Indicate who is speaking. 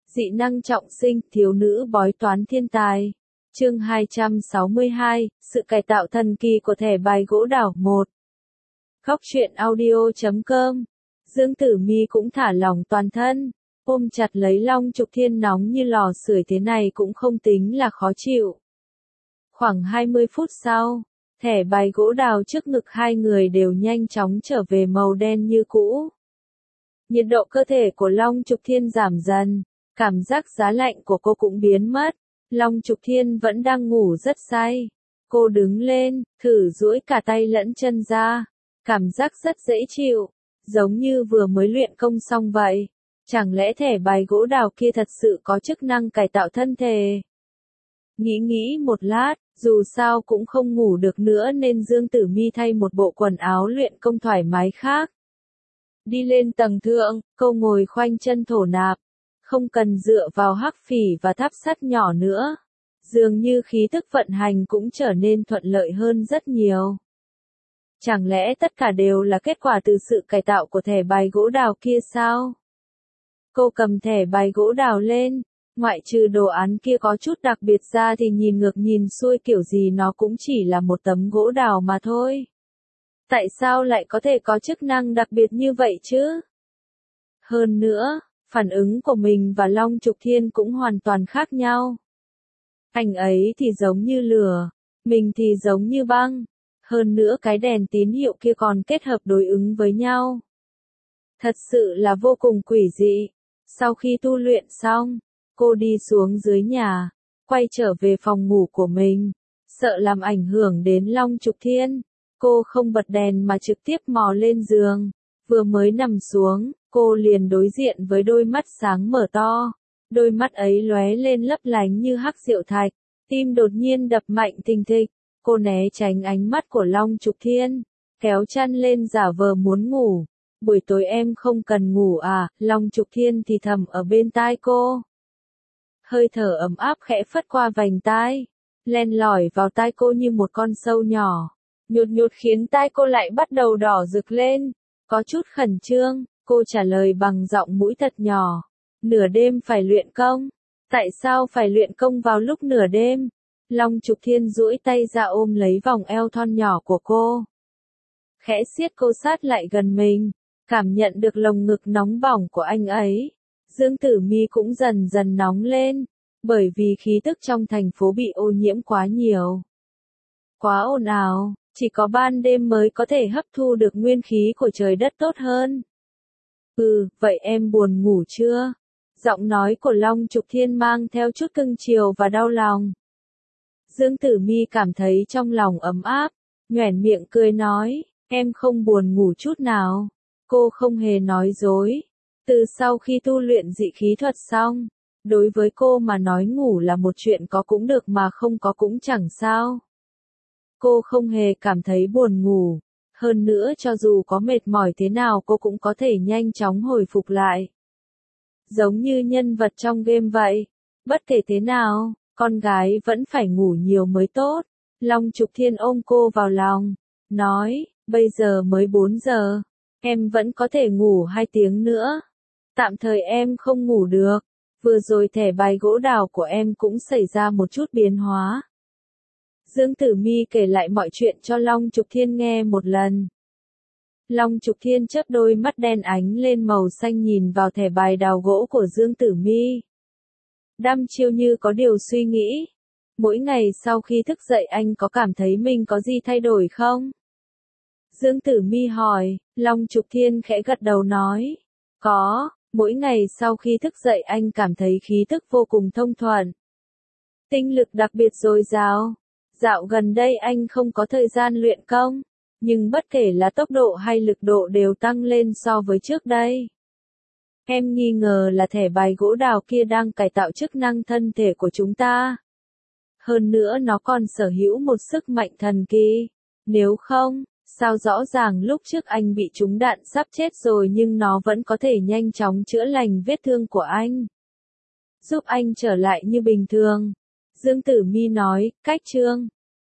Speaker 1: Dị năng trọng sinh, thiếu nữ bói toán thiên tài. Chương 262, sự cải tạo thần kỳ của thẻ bài gỗ đào 1. Góc truyện audio.com. Dương Tử Mi cũng thả lỏng toàn thân, ôm chặt lấy Long Trục Thiên, nóng như lò sưởi thế này cũng không tính là khó chịu. Khoảng 20 phút sau, thẻ bài gỗ đào trước ngực hai người đều nhanh chóng trở về màu đen như cũ. Nhiệt độ cơ thể của Long Trục Thiên giảm dần, cảm giác giá lạnh của cô cũng biến mất. Long Trục Thiên vẫn đang ngủ rất say. Cô đứng lên, thử duỗi cả tay lẫn chân ra. Cảm giác rất dễ chịu, giống như vừa mới luyện công xong vậy. Chẳng lẽ thẻ bài gỗ đào kia thật sự có chức năng cải tạo thân thể? Nghĩ một lát, dù sao cũng không ngủ được nữa nên Dương Tử Mi thay một bộ quần áo luyện công thoải mái khác. Đi lên tầng thượng, cô ngồi khoanh chân thổ nạp. Không cần dựa vào hắc phỉ và tháp sắt nhỏ nữa. Dường như khí tức vận hành cũng trở nên thuận lợi hơn rất nhiều. Chẳng lẽ tất cả đều là kết quả từ sự cải tạo của thẻ bài gỗ đào kia sao? Cô cầm thẻ bài gỗ đào lên, ngoại trừ đồ án kia có chút đặc biệt ra thì nhìn ngược nhìn xuôi kiểu gì nó cũng chỉ là một tấm gỗ đào mà thôi. Tại sao lại có thể có chức năng đặc biệt như vậy chứ? Hơn nữa, phản ứng của mình và Long Trục Thiên cũng hoàn toàn khác nhau. Anh ấy thì giống như lửa, mình thì giống như băng. Hơn nữa cái đèn tín hiệu kia còn kết hợp đối ứng với nhau. Thật sự là vô cùng quỷ dị. Sau khi tu luyện xong, cô đi xuống dưới nhà, quay trở về phòng ngủ của mình. Sợ làm ảnh hưởng đến Long Trục Thiên, cô không bật đèn mà trực tiếp mò lên giường. Vừa mới nằm xuống, cô liền đối diện với đôi mắt sáng mở to. Đôi mắt ấy lóe lên lấp lánh như hắc diệu thạch, tim đột nhiên đập mạnh thình thịch. Cô né tránh ánh mắt của Long Trục Thiên, kéo chăn lên giả vờ muốn ngủ. Buổi tối em không cần ngủ à? Long Trục Thiên thì thầm ở bên tai cô. Hơi thở ấm áp khẽ phất qua vành tai, len lỏi vào tai cô như một con sâu nhỏ. Nhột khiến tai cô lại bắt đầu đỏ rực lên. Có chút khẩn trương, cô trả lời bằng giọng mũi thật nhỏ. Nửa đêm phải luyện công. Tại sao phải luyện công vào lúc nửa đêm? Long Trục Thiên duỗi tay ra ôm lấy vòng eo thon nhỏ của cô. Khẽ siết cô sát lại gần mình, cảm nhận được lồng ngực nóng bỏng của anh ấy. Dương Tử Mi cũng dần dần nóng lên, bởi vì khí tức trong thành phố bị ô nhiễm quá nhiều. Quá ồn ào, chỉ có ban đêm mới có thể hấp thu được nguyên khí của trời đất tốt hơn. Vậy em buồn ngủ chưa? Giọng nói của Long Trục Thiên mang theo chút cưng chiều và đau lòng. Dương Tử Mi cảm thấy trong lòng ấm áp, nhoẻn miệng cười nói, em không buồn ngủ chút nào. Cô không hề nói dối. Từ sau khi tu luyện dị khí thuật xong, đối với cô mà nói ngủ là một chuyện có cũng được mà không có cũng chẳng sao. Cô không hề cảm thấy buồn ngủ. Hơn nữa cho dù có mệt mỏi thế nào cô cũng có thể nhanh chóng hồi phục lại. Giống như nhân vật trong game vậy. Bất kể thế nào, con gái vẫn phải ngủ nhiều mới tốt. Long Trục Thiên ôm cô vào lòng, nói, bây giờ mới 4 giờ. Em vẫn có thể ngủ 2 tiếng nữa. Tạm thời em không ngủ được. Vừa rồi thẻ bài gỗ đào của em cũng xảy ra một chút biến hóa. Dương Tử Mi kể lại mọi chuyện cho Long Trục Thiên nghe một lần. Long Trục Thiên chớp đôi mắt đen ánh lên màu xanh nhìn vào thẻ bài đào gỗ của Dương Tử Mi. Đăm chiêu như có điều suy nghĩ. Mỗi ngày sau khi thức dậy anh có cảm thấy mình có gì thay đổi không? Dương Tử Mi hỏi. Long Trục Thiên khẽ gật đầu nói. Có, mỗi ngày sau khi thức dậy anh cảm thấy khí tức vô cùng thông thuận. Tinh lực đặc biệt dồi dào. Dạo gần đây anh không có thời gian luyện công, nhưng bất kể là tốc độ hay lực độ đều tăng lên so với trước đây. Em nghi ngờ là thẻ bài gỗ đào kia đang cải tạo chức năng thân thể của chúng ta. Hơn nữa nó còn sở hữu một sức mạnh thần kỳ. Nếu không, sao rõ ràng lúc trước anh bị trúng đạn sắp chết rồi nhưng nó vẫn có thể nhanh chóng chữa lành vết thương của anh. Giúp anh trở lại như bình thường. Dương Tử Mi nói, cách chương.